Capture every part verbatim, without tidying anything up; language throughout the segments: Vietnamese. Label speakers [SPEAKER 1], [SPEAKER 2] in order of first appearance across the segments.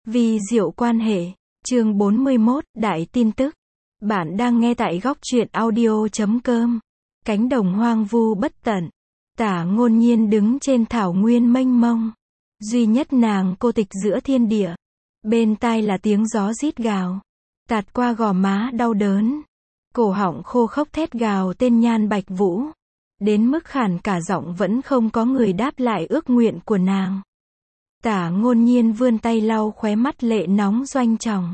[SPEAKER 1] Vi diệu quan hệ. Chương bốn mươi mốt, Đại tin tức. Bạn đang nghe tại góc truyện audio chấm com. Cánh đồng hoang vu bất tận. Tả Ngôn Nhiên đứng trên thảo nguyên mênh mông. Duy nhất nàng cô tịch giữa thiên địa. Bên tai là tiếng gió rít gào. Tạt qua gò má đau đớn. Cổ họng khô khốc thét gào tên Nhan Bạch Vũ. Đến mức khản cả giọng vẫn không có người đáp lại ước nguyện của nàng. Tả Ngôn Nhiên vươn tay lau khóe mắt lệ nóng doanh tròng.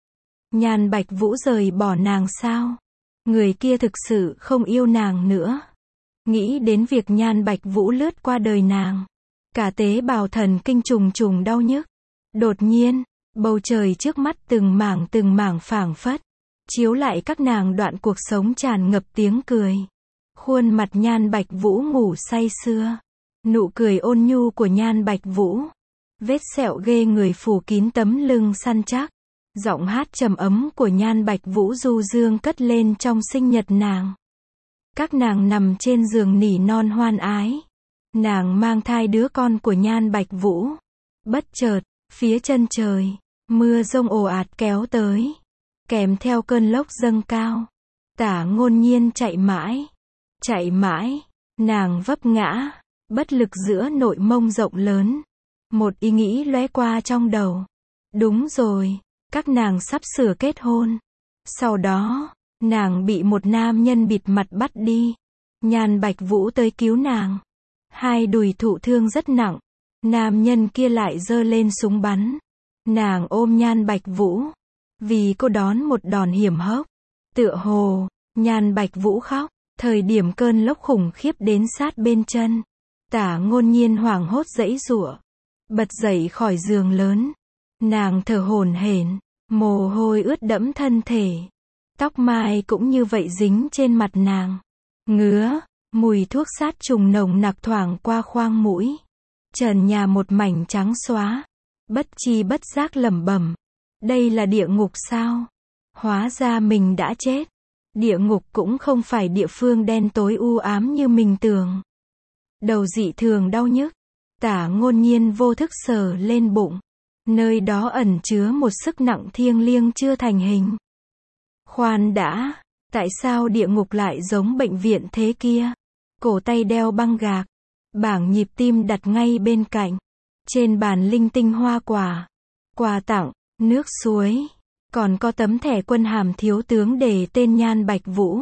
[SPEAKER 1] Nhan Bạch Vũ rời bỏ nàng sao? Người kia thực sự không yêu nàng nữa. Nghĩ đến việc Nhan Bạch Vũ lướt qua đời nàng. Cả tế bào thần kinh trùng trùng đau nhức. Đột nhiên, bầu trời trước mắt từng mảng từng mảng phảng phất. Chiếu lại các nàng đoạn cuộc sống tràn ngập tiếng cười. Khuôn mặt Nhan Bạch Vũ ngủ say sưa. Nụ cười ôn nhu của Nhan Bạch Vũ. Vết sẹo ghê người phủ kín tấm lưng săn chắc. Giọng hát trầm ấm của Nhan Bạch Vũ du dương cất lên trong sinh nhật nàng. Các nàng nằm trên giường nỉ non hoan ái. Nàng mang thai đứa con của Nhan Bạch Vũ. Bất chợt, phía chân trời, mưa rông ồ ạt kéo tới. Kèm theo cơn lốc dâng cao. Tả Ngôn Nhiên chạy mãi. Chạy mãi, nàng vấp ngã. Bất lực giữa nội mông rộng lớn. Một ý nghĩ lóe qua trong đầu. Đúng rồi, các nàng sắp sửa kết hôn. Sau đó, nàng bị một nam nhân bịt mặt bắt đi. Nhan Bạch Vũ tới cứu nàng. Hai đùi thụ thương rất nặng. Nam nhân kia lại giơ lên súng bắn. Nàng ôm Nhan Bạch Vũ. Vì cô đón một đòn hiểm hóc. Tựa hồ, Nhan Bạch Vũ khóc. Thời điểm cơn lốc khủng khiếp đến sát bên chân. Tả Ngôn Nhiên hoảng hốt giãy giụa. Bật dậy khỏi giường lớn. Nàng thở hổn hển. Mồ hôi ướt đẫm thân thể. Tóc mai cũng như vậy dính trên mặt nàng. Ngứa, mùi thuốc sát trùng nồng nặc thoảng qua khoang mũi. Trần nhà một mảnh trắng xóa. Bất chi bất giác lẩm bẩm. Đây là địa ngục sao? Hóa ra mình đã chết. Địa ngục cũng không phải địa phương đen tối u ám như mình tưởng. Đầu dị thường đau nhức. Tả Ngôn Nhiên vô thức sờ lên bụng. Nơi đó ẩn chứa một sức nặng thiêng liêng chưa thành hình. Khoan đã, tại sao địa ngục lại giống bệnh viện thế kia? Cổ tay đeo băng gạc. Bảng nhịp tim đặt ngay bên cạnh. Trên bàn linh tinh hoa quả. Quà tặng, nước suối. Còn có tấm thẻ quân hàm thiếu tướng để tên Nhan Bạch Vũ.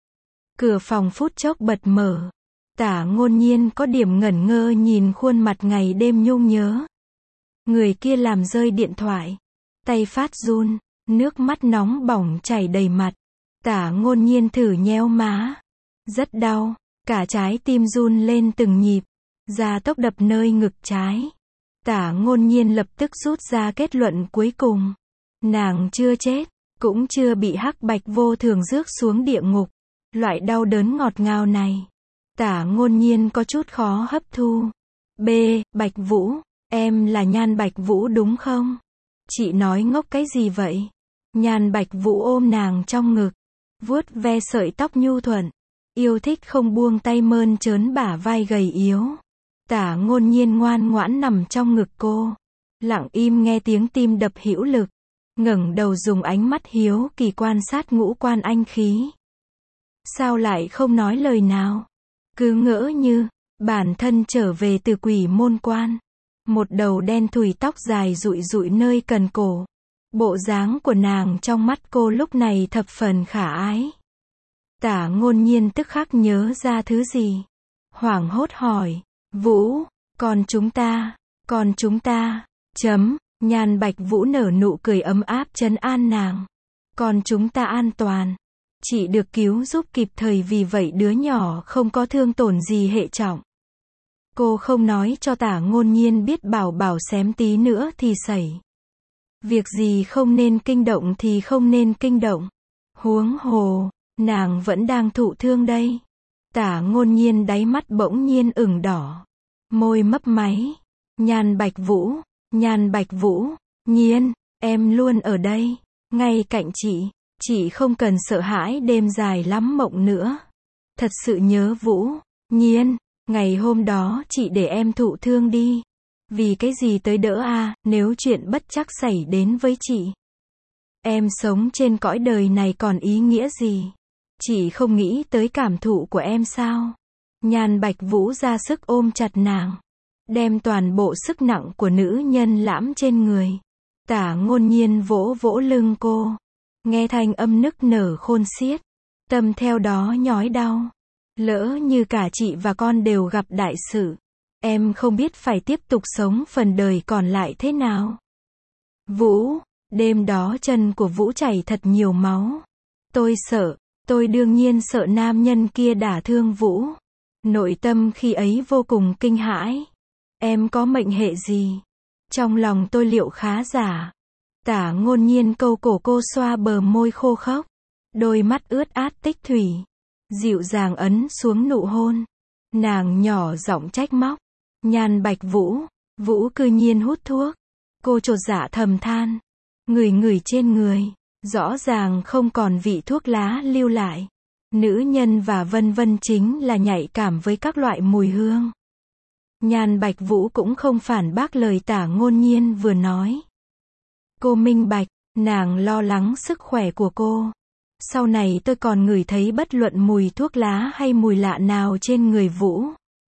[SPEAKER 1] Cửa phòng phút chốc bật mở. Tả Ngôn Nhiên có điểm ngẩn ngơ nhìn khuôn mặt ngày đêm nhung nhớ. Người kia làm rơi điện thoại. Tay phát run, nước mắt nóng bỏng chảy đầy mặt. Tả Ngôn Nhiên thử nhéo má. Rất đau, cả trái tim run lên từng nhịp. Gia tốc đập nơi ngực trái. Tả Ngôn Nhiên lập tức rút ra kết luận cuối cùng. Nàng chưa chết, cũng chưa bị hắc bạch vô thường rước xuống địa ngục. Loại đau đớn ngọt ngào này. Tả Ngôn Nhiên có chút khó hấp thu. B. Bạch Vũ, em là Nhan Bạch Vũ đúng không? Chị nói ngốc cái gì vậy? Nhan Bạch Vũ ôm nàng trong ngực. Vuốt ve sợi tóc nhu thuận. Yêu thích không buông tay mơn trớn bả vai gầy yếu. Tả Ngôn Nhiên ngoan ngoãn nằm trong ngực cô. Lặng im nghe tiếng tim đập hữu lực. Ngẩng đầu dùng ánh mắt hiếu kỳ quan sát ngũ quan anh khí. Sao lại không nói lời nào? Cứ ngỡ như, bản thân trở về từ quỷ môn quan. Một đầu đen thùi tóc dài rụi rụi nơi cần cổ. Bộ dáng của nàng trong mắt cô lúc này thập phần khả ái. Tả Ngôn Nhiên tức khắc nhớ ra thứ gì. Hoảng hốt hỏi, Vũ, còn chúng ta, còn chúng ta, chấm, Nhan Bạch Vũ nở nụ cười ấm áp trấn an nàng. Còn chúng ta an toàn. Chị được cứu giúp kịp thời vì vậy đứa nhỏ không có thương tổn gì hệ trọng. Cô không nói cho Tả Ngôn Nhiên biết bảo bảo xém tí nữa thì sẩy. Việc gì không nên kinh động thì không nên kinh động. Huống hồ, nàng vẫn đang thụ thương đây. Tả Ngôn Nhiên đáy mắt bỗng nhiên ửng đỏ. Môi mấp máy. Nhan Bạch Vũ, Nhan Bạch Vũ, Nhiên, em luôn ở đây, ngay cạnh chị. Chị không cần sợ hãi đêm dài lắm mộng nữa. Thật sự nhớ Vũ, Nhiên, ngày hôm đó chị để em thụ thương đi. Vì cái gì tới đỡ a, nếu chuyện bất trắc xảy đến với chị. Em sống trên cõi đời này còn ý nghĩa gì? Chị không nghĩ tới cảm thụ của em sao? Nhan Bạch Vũ ra sức ôm chặt nàng, đem toàn bộ sức nặng của nữ nhân lãm trên người. Tả Ngôn Nhiên vỗ vỗ lưng cô, nghe thanh âm nức nở khôn xiết, tâm theo đó nhói đau. Lỡ như cả chị và con đều gặp đại sự, em không biết phải tiếp tục sống phần đời còn lại thế nào. Vũ, đêm đó chân của Vũ chảy thật nhiều máu. Tôi sợ, tôi đương nhiên sợ nam nhân kia đả thương Vũ. Nội tâm khi ấy vô cùng kinh hãi. Em có mệnh hệ gì? Trong lòng tôi liệu khá giả. Tả Ngôn Nhiên câu cổ cô, xoa bờ môi khô khốc, đôi mắt ướt át tích thủy, dịu dàng ấn xuống nụ hôn. Nàng nhỏ giọng trách móc. Nhan Bạch Vũ, Vũ cư nhiên hút thuốc. Cô chột dạ thầm than, ngửi ngửi trên người, rõ ràng không còn vị thuốc lá lưu lại. Nữ nhân và vân vân chính là nhạy cảm với các loại mùi hương. Nhan Bạch Vũ cũng không phản bác lời Tả Ngôn Nhiên vừa nói. Cô minh bạch, nàng lo lắng sức khỏe của cô. Sau này tôi còn ngửi thấy bất luận mùi thuốc lá hay mùi lạ nào trên người Vũ.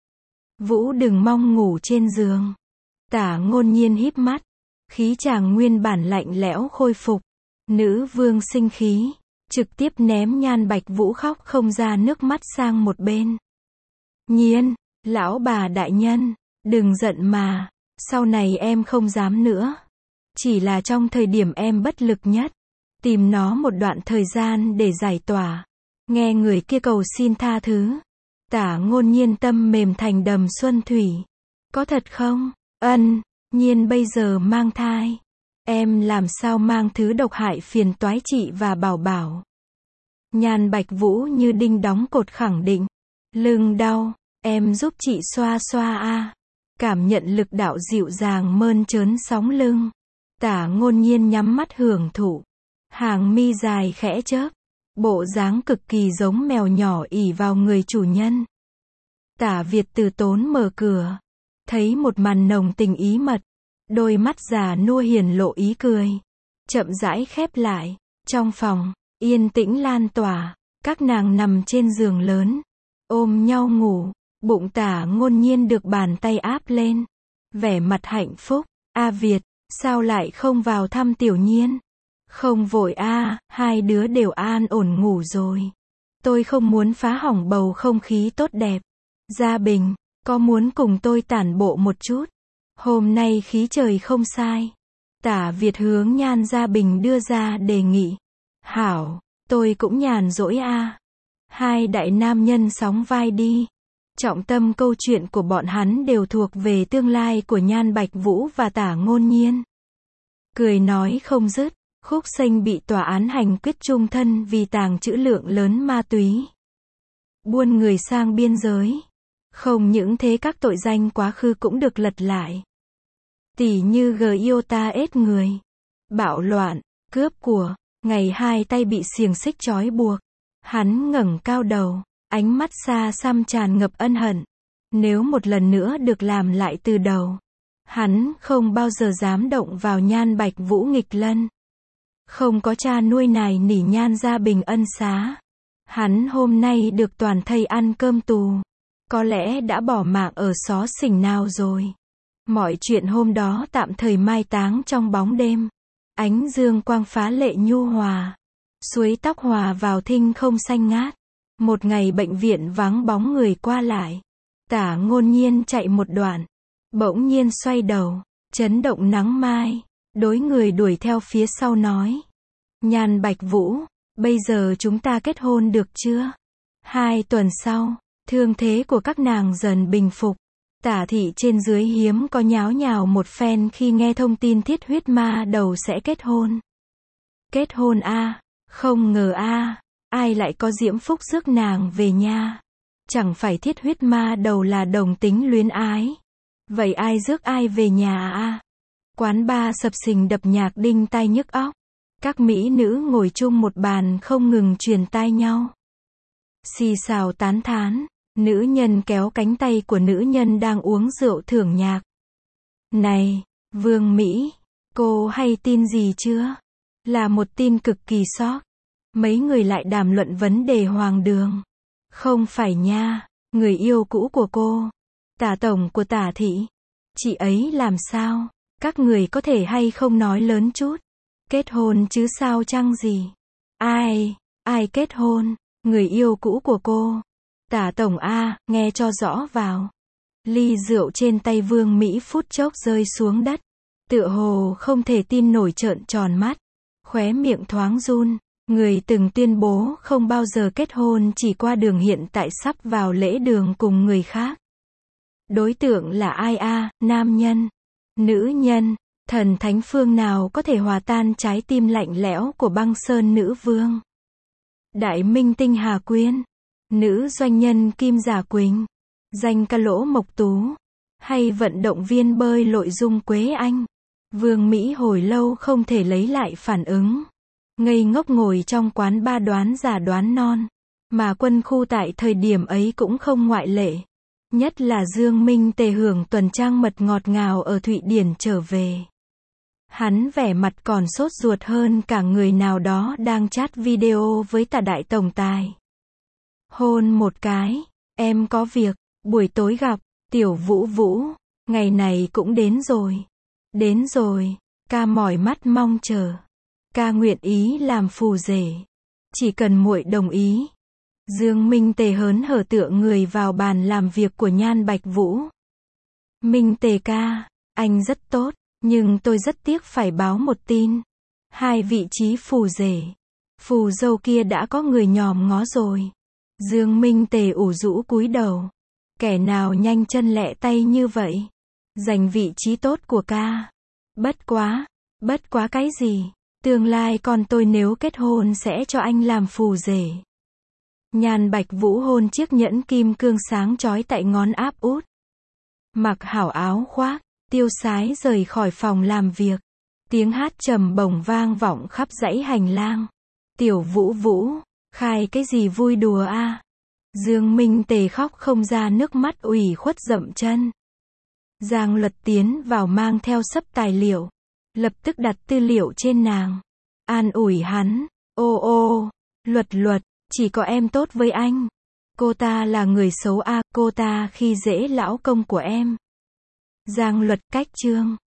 [SPEAKER 1] Vũ đừng mong ngủ trên giường. Tả Ngôn Nhiên híp mắt, khí chàng nguyên bản lạnh lẽo khôi phục. Nữ vương sinh khí, trực tiếp ném Nhan Bạch Vũ khóc không ra nước mắt sang một bên. Nhiên, lão bà đại nhân, đừng giận mà, sau này em không dám nữa. Chỉ là trong thời điểm em bất lực nhất, tìm nó một đoạn thời gian để giải tỏa. Nghe người kia cầu xin tha thứ. Tả Ngôn Nhiên tâm mềm thành đầm xuân thủy. Có thật không? Ân, Nhiên bây giờ mang thai. Em làm sao mang thứ độc hại phiền toái chị và Bảo Bảo. Nhan Bạch Vũ như đinh đóng cột khẳng định. Lưng đau, em giúp chị xoa xoa a. Cảm nhận lực đạo dịu dàng mơn trớn sóng lưng. Tả Ngôn Nhiên nhắm mắt hưởng thụ. Hàng mi dài khẽ chớp, bộ dáng cực kỳ giống mèo nhỏ ỉ vào người chủ nhân. Tả Việt từ tốn mở cửa, thấy một màn nồng tình ý mật, đôi mắt già nua hiển lộ ý cười, chậm rãi khép lại. Trong phòng yên tĩnh lan tỏa, các nàng nằm trên giường lớn, ôm nhau ngủ. Bụng Tả Ngôn Nhiên được bàn tay áp lên, vẻ mặt hạnh phúc. A Việt, sao lại không vào thăm Tiểu Nhiên? Không vội a, hai đứa đều an ổn ngủ rồi. Tôi không muốn phá hỏng bầu không khí tốt đẹp. Gia Bình, có muốn cùng tôi tản bộ một chút? Hôm nay khí trời không sai. Tả Việt hướng Nhan Gia Bình đưa ra đề nghị. Hảo, tôi cũng nhàn rỗi a. Hai đại nam nhân sóng vai đi. Trọng tâm câu chuyện của bọn hắn đều thuộc về tương lai của Nhan Bạch Vũ và Tả Ngôn Nhiên. Cười nói không dứt. Khúc Xanh bị tòa án hành quyết chung thân vì tàng trữ lượng lớn ma túy, buôn người sang biên giới. Không những thế các tội danh quá khứ cũng được lật lại. Tỉ như Giota ết người, bạo loạn, cướp của. Ngày hai tay bị xiềng xích trói buộc. Hắn ngẩng cao đầu, ánh mắt xa xăm tràn ngập ân hận. Nếu một lần nữa được làm lại từ đầu, hắn không bao giờ dám động vào Nhan Bạch Vũ nghịch lân. Không có cha nuôi nài nỉ Nhan Gia Bình ân xá, hắn hôm nay được toàn thây ăn cơm tù. Có lẽ đã bỏ mạng ở xó xỉnh nào rồi. Mọi chuyện hôm đó tạm thời mai táng trong bóng đêm. Ánh dương quang phá lệ nhu hòa. Suối tóc hòa vào thinh không xanh ngát. Một ngày bệnh viện vắng bóng người qua lại. Tả Ngôn Nhiên chạy một đoạn, bỗng nhiên xoay đầu, chấn động nắng mai. Đối người đuổi theo phía sau nói. Nhan Bạch Vũ, bây giờ chúng ta kết hôn được chưa? Hai tuần sau, thương thế của các nàng dần bình phục. Tả thị trên dưới hiếm có nháo nhào một phen khi nghe thông tin Thiết Huyết Ma Đầu sẽ kết hôn. Kết hôn a, không ngờ a, ai lại có diễm phúc rước nàng về nha. Chẳng phải Thiết Huyết Ma Đầu là đồng tính luyến ái. Vậy ai rước ai về nhà a? Quán bar sập sình đập nhạc đinh tai nhức óc. Các mỹ nữ ngồi chung một bàn không ngừng truyền tai nhau. Xì xào tán thán, nữ nhân kéo cánh tay của nữ nhân đang uống rượu thưởng nhạc. Này, Vương Mỹ, cô hay tin gì chưa? Là một tin cực kỳ sốc. Mấy người lại đàm luận vấn đề Hoàng Đường. Không phải nha, người yêu cũ của cô. Tả tổng của Tả thị. Chị ấy làm sao? Các người có thể hay không nói lớn chút? Kết hôn chứ sao chăng gì? Ai? Ai kết hôn? Người yêu cũ của cô. Tả tổng a, nghe cho rõ vào. Ly rượu trên tay Vương Mỹ phút chốc rơi xuống đất. Tựa hồ không thể tin nổi trợn tròn mắt. Khóe miệng thoáng run. Người từng tuyên bố không bao giờ kết hôn chỉ qua đường hiện tại sắp vào lễ đường cùng người khác. Đối tượng là ai a? Nam nhân? Nữ nhân? Thần thánh phương nào có thể hòa tan trái tim lạnh lẽo của băng sơn nữ vương? Đại minh tinh Hà Quyên? Nữ doanh nhân Kim Giả Quỳnh? Danh ca lỗ Mộc Tú? Hay vận động viên bơi lội Dung Quế Anh? Vương Mỹ hồi lâu không thể lấy lại phản ứng. Ngây ngốc ngồi trong quán ba đoán già đoán non. Mà quân khu tại thời điểm ấy cũng không ngoại lệ. Nhất là Dương Minh Tề hưởng tuần trăng mật ngọt ngào ở Thụy Điển trở về. Hắn vẻ mặt còn sốt ruột hơn cả người nào đó đang chat video với Tả đại tổng tài. Hôn một cái, em có việc, buổi tối gặp, Tiểu Vũ Vũ, ngày này cũng đến rồi. Đến rồi, ca mỏi mắt mong chờ. Ca nguyện ý làm phù rể. Chỉ cần muội đồng ý. Dương Minh Tề hớn hở tựa người vào bàn làm việc của Nhan Bạch Vũ. Minh Tề ca, anh rất tốt, nhưng tôi rất tiếc phải báo một tin. Hai vị trí phù rể, phù dâu kia đã có người nhòm ngó rồi. Dương Minh Tề ủ rũ cúi đầu. Kẻ nào nhanh chân lẹ tay như vậy? Giành vị trí tốt của ca. Bất quá, bất quá cái gì? Tương lai con tôi nếu kết hôn sẽ cho anh làm phù rể. Nhan Bạch Vũ hôn chiếc nhẫn kim cương sáng chói tại ngón áp út. Mặc hảo áo khoác, tiêu sái rời khỏi phòng làm việc. Tiếng hát trầm bổng vang vọng khắp dãy hành lang. Tiểu Vũ Vũ, khai cái gì vui đùa a? Dương Minh Tề khóc không ra nước mắt ủy khuất dậm chân. Giang Luật tiến vào mang theo xấp tài liệu. Lập tức đặt tư liệu trên nàng. An ủi hắn. Ô ô, Luật Luật, chỉ có em tốt với anh. Cô ta là người xấu a, cô ta khi dễ lão công của em. Giang Luật cách chương.